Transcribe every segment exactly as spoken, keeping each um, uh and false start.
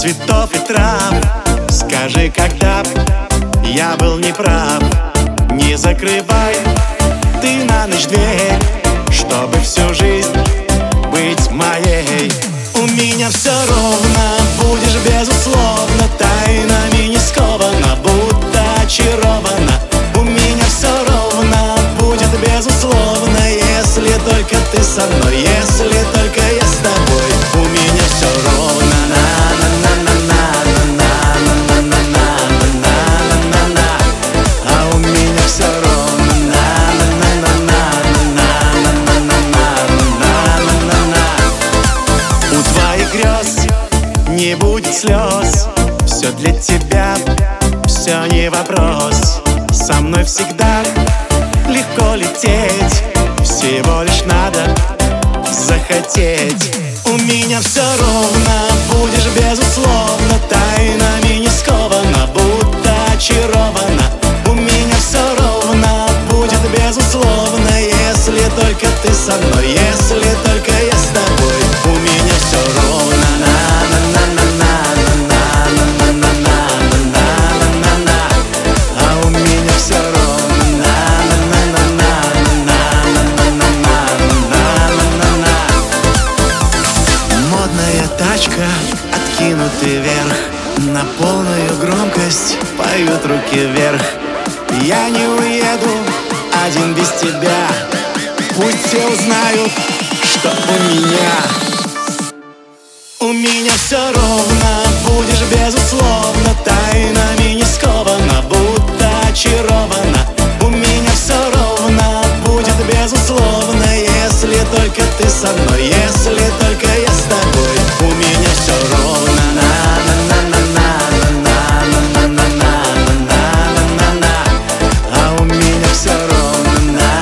цветов и трав. Скажи, когда б я был неправ. Не закрывай ты на ночь дверь, чтобы всю жизнь быть моей. У меня все ровно, будешь безусловно, тайнами не скована, будто очарована. У меня все ровно, будет безусловно, если только ты со мной, если только я с тобой. У меня все ровно, на-на-на-на-на-на-на-на-на-на-на-на-на. А у меня все ровно, на-на-на-на-на-на-на-на-на-на-на. У твоих грез не будет слез, все для тебя, все не вопрос. Со мной всегда легко лететь, всего лишь надо захотеть. У меня все ровно, будешь безусловно, тайнами не скована, будто очарована. У меня все ровно, будет безусловно, если только ты со мной, если только я с тобой. У меня все ровно, на-на-на-на-на-на-на-на-на-на-на-на. А у меня все ровно, на-на-на-на-на-на-на-на-на-на-на. Модная тачка, откинутый вверх, на полную громкость поют руки вверх. Я не уеду один без тебя, пусть все узнают, что у меня. У меня все ровно, будешь безусловно, тайнами не скована, будто очарована. У меня все ровно, будет безусловно, если только ты со мной, если только я с тобой. У меня все ровно, на-на-на-на-на-на-на-на-на-на-на-на. А у меня все ровно,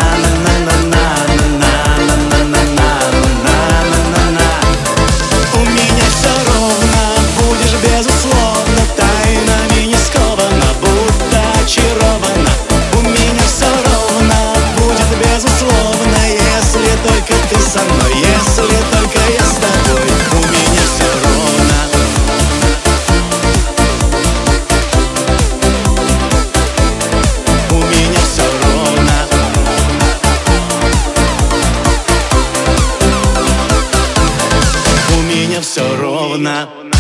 на-на-на-на-на-на-на-на-на-на-на. У меня все ровно, будешь безусловно, тайнами не скована, будто очарована. У меня все ровно, будет безусловно, если только ты со мной, если только я с тобой. У меня все ровно. У меня все ровно. У меня все ровно.